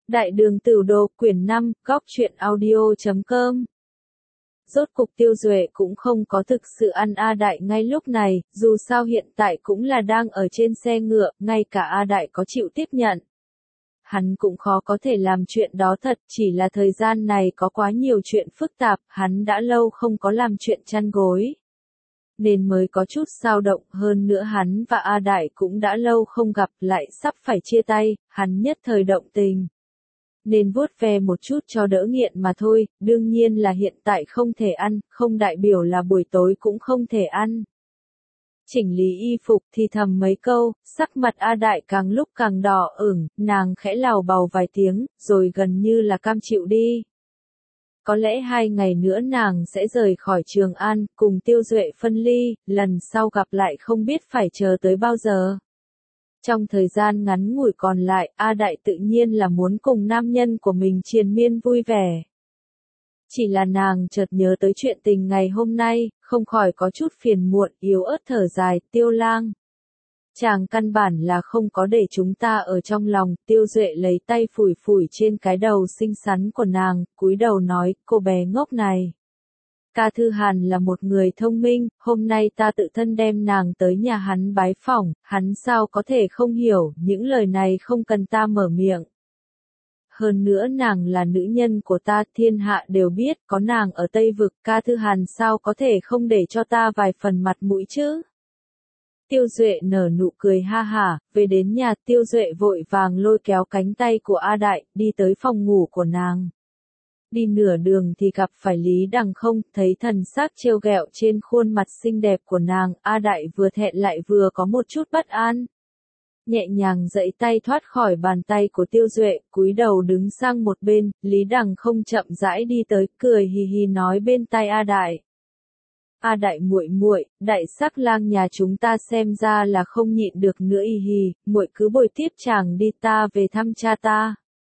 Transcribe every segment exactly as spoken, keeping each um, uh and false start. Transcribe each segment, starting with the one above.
Đại đường Tửu Đồ quyển năm, góc truyện audio chấm com. Rốt cục Tiêu Duệ cũng không có thực sự ăn A Đại ngay lúc này, dù sao hiện tại cũng là đang ở trên xe ngựa, ngay cả A Đại có chịu tiếp nhận. Hắn cũng khó có thể làm chuyện đó thật, chỉ là thời gian này có quá nhiều chuyện phức tạp, hắn đã lâu không có làm chuyện chăn gối. Nên mới có chút dao động, hơn nữa hắn và A Đại cũng đã lâu không gặp, lại sắp phải chia tay, hắn nhất thời động tình. Nên vuốt ve một chút cho đỡ nghiện mà thôi, đương nhiên là hiện tại không thể ăn, không đại biểu là buổi tối cũng không thể ăn. Chỉnh lý y phục thì thầm mấy câu, sắc mặt A Đại càng lúc càng đỏ ửng, nàng khẽ lào bào vài tiếng, rồi gần như là cam chịu đi. Có lẽ hai ngày nữa nàng sẽ rời khỏi Trường An, cùng Tiêu Duệ phân ly, lần sau gặp lại không biết phải chờ tới bao giờ. Trong thời gian ngắn ngủi còn lại, A Đại tự nhiên là muốn cùng nam nhân của mình triền miên vui vẻ. Chỉ là nàng chợt nhớ tới chuyện tình ngày hôm nay, không khỏi có chút phiền muộn, yếu ớt thở dài, Tiêu Lang. Chàng căn bản là không có để chúng ta ở trong lòng, Tiêu Duệ lấy tay phủi phủi trên cái đầu xinh xắn của nàng, cúi đầu nói, cô bé ngốc này. Ca Thư Hàn là một người thông minh, hôm nay ta tự thân đem nàng tới nhà hắn bái phỏng, hắn sao có thể không hiểu, những lời này không cần ta mở miệng. Hơn nữa nàng là nữ nhân của ta, thiên hạ đều biết, có nàng ở Tây Vực, Ca Thư Hàn sao có thể không để cho ta vài phần mặt mũi chứ? Tiêu Duệ nở nụ cười ha hả, về đến nhà Tiêu Duệ vội vàng lôi kéo cánh tay của A Đại, đi tới phòng ngủ của nàng. Đi nửa đường thì gặp phải Lý Đằng Không, thấy thần sắc trêu ghẹo trên khuôn mặt xinh đẹp của nàng, A Đại vừa thẹn lại vừa có một chút bất an. Nhẹ nhàng giãy tay thoát khỏi bàn tay của Tiêu Duệ, cúi đầu đứng sang một bên, Lý Đằng Không chậm rãi đi tới, cười hì hì nói bên tai A Đại. A Đại muội muội, đại sắc lang nhà chúng ta xem ra là không nhịn được nữa y hì, muội cứ bồi tiếp chàng đi, ta về thăm cha ta.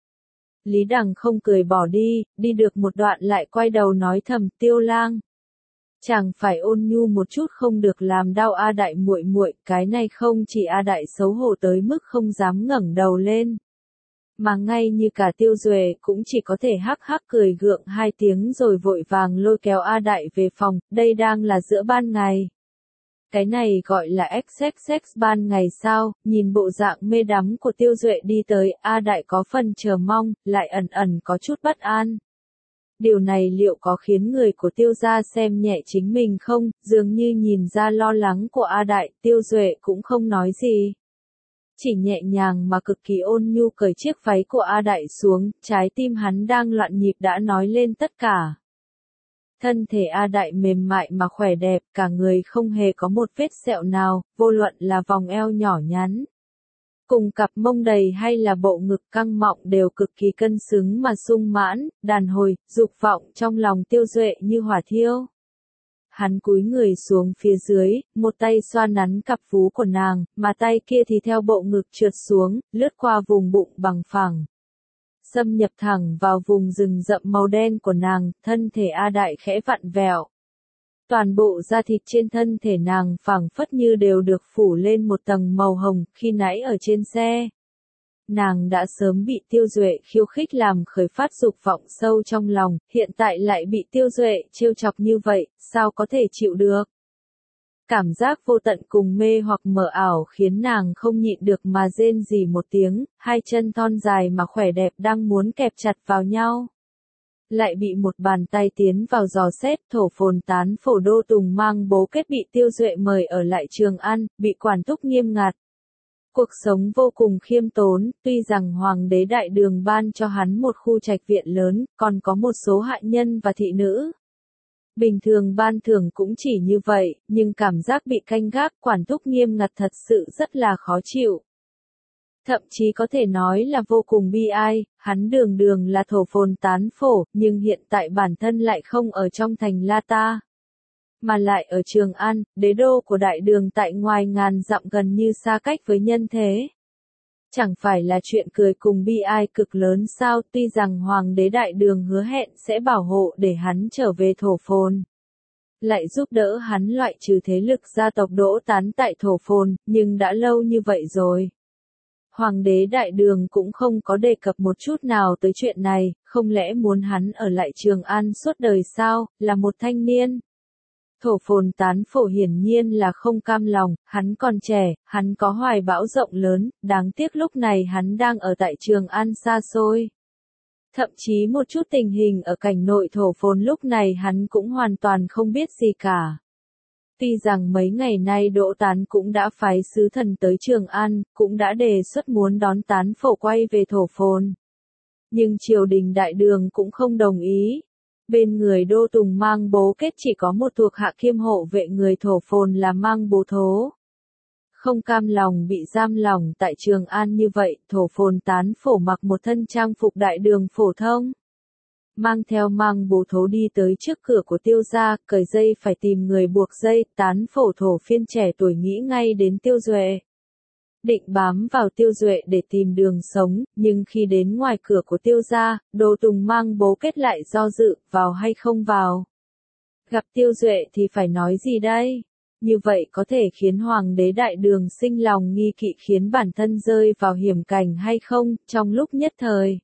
Lý Đằng Không cười bỏ đi, đi được một đoạn lại quay đầu nói thầm, Tiêu Lang. Chàng phải ôn nhu một chút, không được làm đau A Đại muội muội, cái này không chỉ A Đại xấu hổ tới mức không dám ngẩng đầu lên. Mà ngay như cả Tiêu Duệ cũng chỉ có thể hắc hắc cười gượng hai tiếng rồi vội vàng lôi kéo A Đại về phòng, đây đang là giữa ban ngày. Cái này gọi là ích ích ích ban ngày sao, nhìn bộ dạng mê đắm của Tiêu Duệ đi tới, A Đại có phần chờ mong, lại ẩn ẩn có chút bất an. Điều này liệu có khiến người của Tiêu gia xem nhẹ chính mình không, dường như nhìn ra lo lắng của A Đại, Tiêu Duệ cũng không nói gì. Chỉ nhẹ nhàng mà cực kỳ ôn nhu cởi chiếc váy của A Đại xuống, trái tim hắn đang loạn nhịp đã nói lên tất cả. Thân thể A Đại mềm mại mà khỏe đẹp, cả người không hề có một vết sẹo nào, vô luận là vòng eo nhỏ nhắn. Cùng cặp mông đầy hay là bộ ngực căng mọng đều cực kỳ cân xứng mà sung mãn, đàn hồi, dục vọng trong lòng Tiêu Duệ như hỏa thiêu. Hắn cúi người xuống phía dưới, một tay xoa nắn cặp vú của nàng, mà tay kia thì theo bộ ngực trượt xuống, lướt qua vùng bụng bằng phẳng. Xâm nhập thẳng vào vùng rừng rậm màu đen của nàng, thân thể A Đại khẽ vặn vẹo. Toàn bộ da thịt trên thân thể nàng phảng phất như đều được phủ lên một tầng màu hồng, khi nãy ở trên xe. Nàng đã sớm bị Tiêu Duệ khiêu khích làm khởi phát dục vọng sâu trong lòng, hiện tại lại bị Tiêu Duệ trêu chọc như vậy, sao có thể chịu được. Cảm giác vô tận cùng mê hoặc mờ ảo khiến nàng không nhịn được mà rên rỉ một tiếng, hai chân thon dài mà khỏe đẹp đang muốn kẹp chặt vào nhau. Lại bị một bàn tay tiến vào dò xét, thổ phồn tán phổ Đô Tùng mang bố kết bị Tiêu Duệ mời ở lại Trường An, bị quản thúc nghiêm ngặt. Cuộc sống vô cùng khiêm tốn, tuy rằng Hoàng đế Đại Đường ban cho hắn một khu trạch viện lớn, còn có một số hạ nhân và thị nữ. Bình thường ban thưởng cũng chỉ như vậy, nhưng cảm giác bị canh gác quản thúc nghiêm ngặt thật sự rất là khó chịu. Thậm chí có thể nói là vô cùng bi ai, hắn đường đường là thổ phồn tán phổ, nhưng hiện tại bản thân lại không ở trong thành La Ta. Mà lại ở Trường An, đế đô của Đại Đường tại ngoài ngàn dặm gần như xa cách với nhân thế. Chẳng phải là chuyện cười cùng bi ai cực lớn sao, tuy rằng Hoàng đế Đại Đường hứa hẹn sẽ bảo hộ để hắn trở về thổ phồn. Lại giúp đỡ hắn loại trừ thế lực gia tộc Đỗ Tán tại thổ phồn, nhưng đã lâu như vậy rồi. Hoàng đế Đại Đường cũng không có đề cập một chút nào tới chuyện này, không lẽ muốn hắn ở lại Trường An suốt đời sao, là một thanh niên. Thổ Phồn tán phổ hiển nhiên là không cam lòng, hắn còn trẻ, hắn có hoài bão rộng lớn, đáng tiếc lúc này hắn đang ở tại Trường An xa xôi. Thậm chí một chút tình hình ở cảnh nội Thổ Phồn lúc này hắn cũng hoàn toàn không biết gì cả. Tuy rằng mấy ngày nay Đỗ Tán cũng đã phái sứ thần tới Trường An, cũng đã đề xuất muốn đón Tán phổ quay về Thổ Phồn. Nhưng triều đình Đại Đường cũng không đồng ý. Bên người Đô Tùng Mang Bố Kết chỉ có một thuộc hạ kiêm hộ vệ người Thổ Phồn là Mang Bố Thố. Không cam lòng bị giam lỏng tại Trường An như vậy, Thổ Phồn Tán phổ mặc một thân trang phục Đại Đường phổ thông. Mang theo Mang Bố Thố đi tới trước cửa của Tiêu gia, cởi dây phải tìm người buộc dây, Tán phổ thổ phiên trẻ tuổi nghĩ ngay đến Tiêu Duệ. Định bám vào Tiêu Duệ để tìm đường sống, nhưng khi đến ngoài cửa của Tiêu gia, Đô Tùng Mang Bố Kết lại do dự, vào hay không vào. Gặp Tiêu Duệ thì phải nói gì đây? Như vậy có thể khiến Hoàng đế Đại Đường sinh lòng nghi kỵ, khiến bản thân rơi vào hiểm cảnh hay không, trong lúc nhất thời.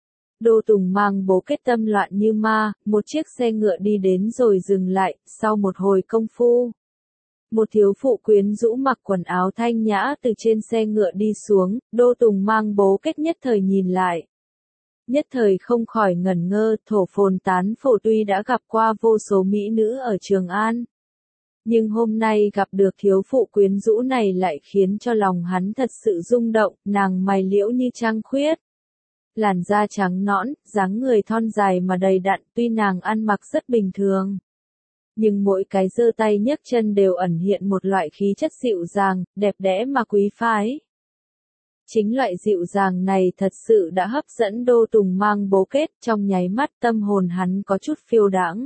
Đô Tùng Mang Bố Kết tâm loạn như ma, một chiếc xe ngựa đi đến rồi dừng lại, sau một hồi công phu. Một thiếu phụ quyến rũ mặc quần áo thanh nhã từ trên xe ngựa đi xuống, Đô Tùng Mang Bố Kết nhất thời nhìn lại. Nhất thời không khỏi ngẩn ngơ, Thổ Phồn Tán phổ tuy đã gặp qua vô số mỹ nữ ở Trường An. Nhưng hôm nay gặp được thiếu phụ quyến rũ này lại khiến cho lòng hắn thật sự rung động, nàng mày liễu như trăng khuyết. Làn da trắng nõn, dáng người thon dài mà đầy đặn, tuy nàng ăn mặc rất bình thường. Nhưng mỗi cái giơ tay nhấc chân đều ẩn hiện một loại khí chất dịu dàng, đẹp đẽ mà quý phái. Chính loại dịu dàng này thật sự đã hấp dẫn Đô Tùng Mang Bố Kết, trong nháy mắt tâm hồn hắn có chút phiêu đãng.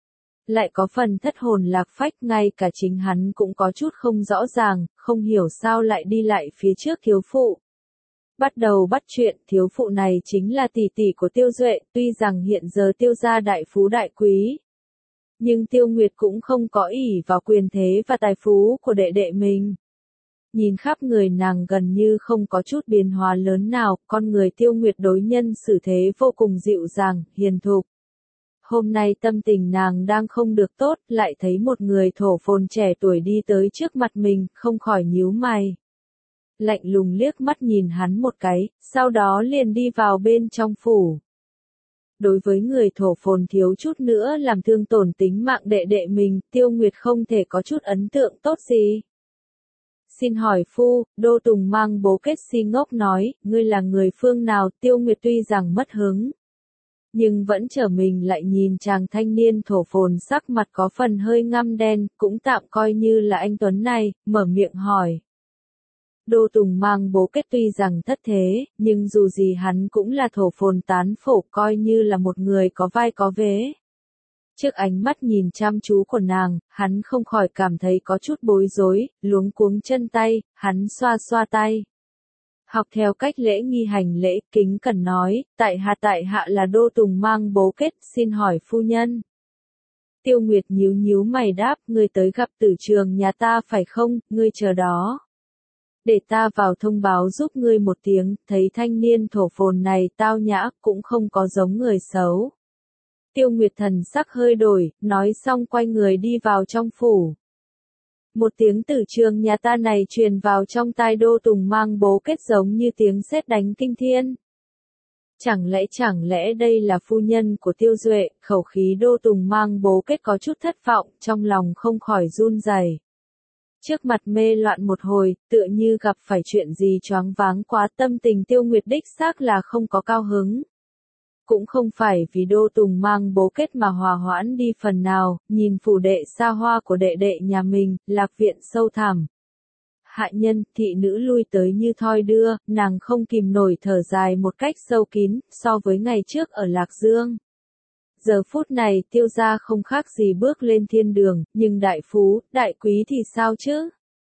Lại có phần thất hồn lạc phách, ngay cả chính hắn cũng có chút không rõ ràng, không hiểu sao lại đi lại phía trước thiếu phụ. Bắt đầu bắt chuyện, thiếu phụ này chính là tỷ tỷ của Tiêu Duệ, tuy rằng hiện giờ Tiêu gia đại phú đại quý. Nhưng Tiêu Nguyệt cũng không có ỷ vào quyền thế và tài phú của đệ đệ mình. Nhìn khắp người nàng gần như không có chút biến hóa lớn nào, con người Tiêu Nguyệt đối nhân xử thế vô cùng dịu dàng, hiền thục. Hôm nay tâm tình nàng đang không được tốt, lại thấy một người Thổ Phồn trẻ tuổi đi tới trước mặt mình, không khỏi nhíu mày. Lạnh lùng liếc mắt nhìn hắn một cái, sau đó liền đi vào bên trong phủ. Đối với người Thổ Phồn thiếu chút nữa làm thương tổn tính mạng đệ đệ mình, Tiêu Nguyệt không thể có chút ấn tượng tốt gì. Xin hỏi phu, Đô Tùng Mang Bố Kết si ngốc nói, ngươi là người phương nào? Tiêu Nguyệt tuy rằng mất hứng, nhưng vẫn trở mình lại nhìn chàng thanh niên Thổ Phồn sắc mặt có phần hơi ngăm đen, cũng tạm coi như là anh Tuấn này, mở miệng hỏi. Đô Tùng Mang Bố Kết tuy rằng thất thế, nhưng dù gì hắn cũng là Thổ Phồn Tán phổ, coi như là một người có vai có vế. Trước ánh mắt nhìn chăm chú của nàng, hắn không khỏi cảm thấy có chút bối rối, luống cuống chân tay, hắn xoa xoa tay. Học theo cách lễ nghi hành lễ, kính cẩn nói, tại hạ tại hạ là Đô Tùng Mang Bố Kết, xin hỏi phu nhân. Tiêu Nguyệt nhíu nhíu mày đáp, ngươi tới gặp Tử Trường nhà ta phải không, ngươi chờ đó. Để ta vào thông báo giúp ngươi một tiếng, thấy thanh niên Thổ Phồn này tao nhã, cũng không có giống người xấu. Tiêu Nguyệt thần sắc hơi đổi, nói xong quay người đi vào trong phủ. Một tiếng Tử Trường nhà ta này truyền vào trong tai Đô Tùng Mang Bố Kết giống như tiếng sét đánh kinh thiên. Chẳng lẽ chẳng lẽ đây là phu nhân của Tiêu Duệ? Khẩu khí Đô Tùng Mang Bố Kết có chút thất vọng, trong lòng không khỏi run rẩy. Trước mặt mê loạn một hồi, tựa như gặp phải chuyện gì choáng váng quá, tâm tình Tiêu Nguyệt đích xác là không có cao hứng. Cũng không phải vì Đô Tùng Mang Bố Kết mà hòa hoãn đi phần nào, nhìn phủ đệ xa hoa của đệ đệ nhà mình, lạc viện sâu thẳm. Hạ nhân, thị nữ lui tới như thoi đưa, nàng không kìm nổi thở dài một cách sâu kín, so với ngày trước ở Lạc Dương. Giờ phút này Tiêu gia không khác gì bước lên thiên đường, nhưng đại phú, đại quý thì sao chứ?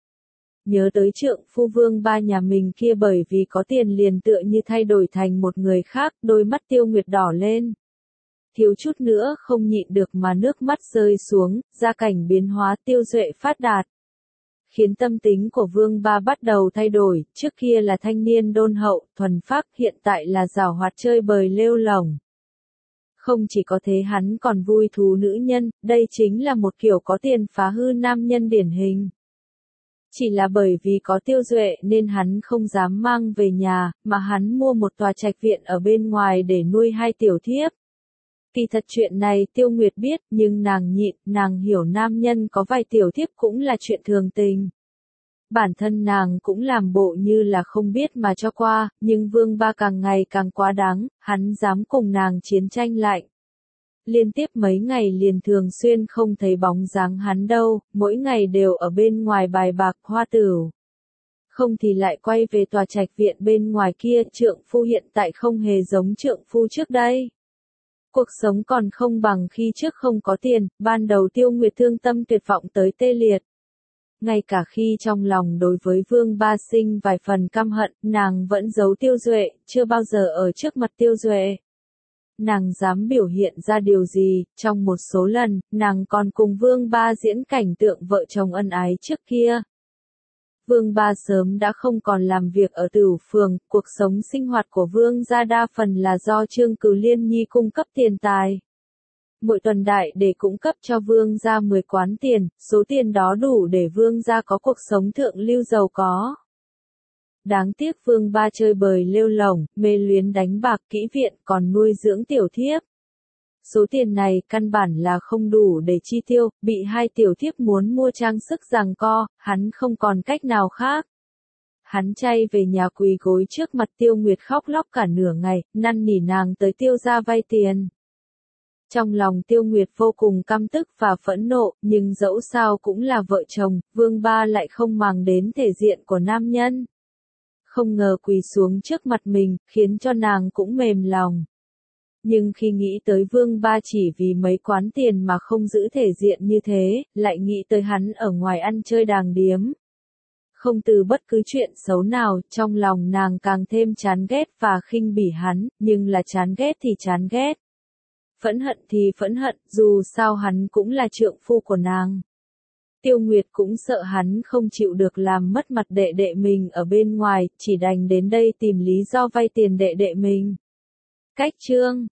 Nhớ tới trượng phu vương ba nhà mình kia bởi vì có tiền liền tựa như thay đổi thành một người khác, đôi mắt Tiêu Nguyệt đỏ lên. Thiếu chút nữa không nhịn được mà nước mắt rơi xuống, gia cảnh biến hóa, Tiêu Duệ phát đạt. khiến tâm tính của Vương Ba bắt đầu thay đổi, trước kia là thanh niên đôn hậu, thuần phác, hiện tại là giàu hoạt chơi bời lêu lổng. Không chỉ có thế hắn còn vui thú nữ nhân, đây chính là một kiểu có tiền phá hư nam nhân điển hình. Chỉ là bởi vì có Tiêu Duệ nên hắn không dám mang về nhà, mà hắn mua một tòa trạch viện ở bên ngoài để nuôi hai tiểu thiếp. Kỳ thật chuyện này Tiêu Nguyệt biết, nhưng nàng nhịn, nàng hiểu nam nhân có vài tiểu thiếp cũng là chuyện thường tình. Bản thân nàng cũng làm bộ như là không biết mà cho qua, nhưng Vương Ba càng ngày càng quá đáng, hắn dám cùng nàng chiến tranh lạnh. Liên tiếp mấy ngày liền thường xuyên không thấy bóng dáng hắn đâu, mỗi ngày đều ở bên ngoài bài bạc hoa tửu. Không thì lại quay về tòa trạch viện bên ngoài kia, trượng phu hiện tại không hề giống trượng phu trước đây. Cuộc sống còn không bằng khi trước không có tiền, ban đầu Tiêu Nguyệt thương tâm tuyệt vọng tới tê liệt. Ngay cả khi trong lòng đối với Vương Ba sinh vài phần căm hận, nàng vẫn giấu Tiêu Duệ, chưa bao giờ ở trước mặt Tiêu Duệ. Nàng dám biểu hiện ra điều gì, trong một số lần, nàng còn cùng Vương Ba diễn cảnh tượng vợ chồng ân ái trước kia. Vương Ba sớm đã không còn làm việc ở Tửu Phường, cuộc sống sinh hoạt của Vương gia đa phần là do Trương Cửu Liên Nhi cung cấp tiền tài. Mỗi tuần đại để cung cấp cho Vương gia mười quán tiền, số tiền đó đủ để Vương gia có cuộc sống thượng lưu giàu có. Đáng tiếc Vương Ba chơi bời lêu lổng, mê luyến đánh bạc kỹ viện, còn nuôi dưỡng tiểu thiếp. Số tiền này căn bản là không đủ để chi tiêu, bị hai tiểu thiếp muốn mua trang sức giằng co, hắn không còn cách nào khác. Hắn chay về nhà quỳ gối trước mặt Tiêu Nguyệt khóc lóc cả nửa ngày, năn nỉ nàng tới Tiêu gia vay tiền. Trong lòng Tiêu Nguyệt vô cùng căm tức và phẫn nộ, nhưng dẫu sao cũng là vợ chồng, Vương Ba lại không màng đến thể diện của nam nhân. Không ngờ quỳ xuống trước mặt mình, khiến cho nàng cũng mềm lòng. Nhưng khi nghĩ tới Vương Ba chỉ vì mấy quán tiền mà không giữ thể diện như thế, lại nghĩ tới hắn ở ngoài ăn chơi đàng điếm. Không từ bất cứ chuyện xấu nào, trong lòng nàng càng thêm chán ghét và khinh bỉ hắn, nhưng là chán ghét thì chán ghét. Phẫn hận thì phẫn hận, dù sao hắn cũng là trượng phu của nàng. Tiêu Nguyệt cũng sợ hắn không chịu được làm mất mặt đệ đệ mình ở bên ngoài, chỉ đành đến đây tìm lý do vay tiền đệ đệ mình. Cách chương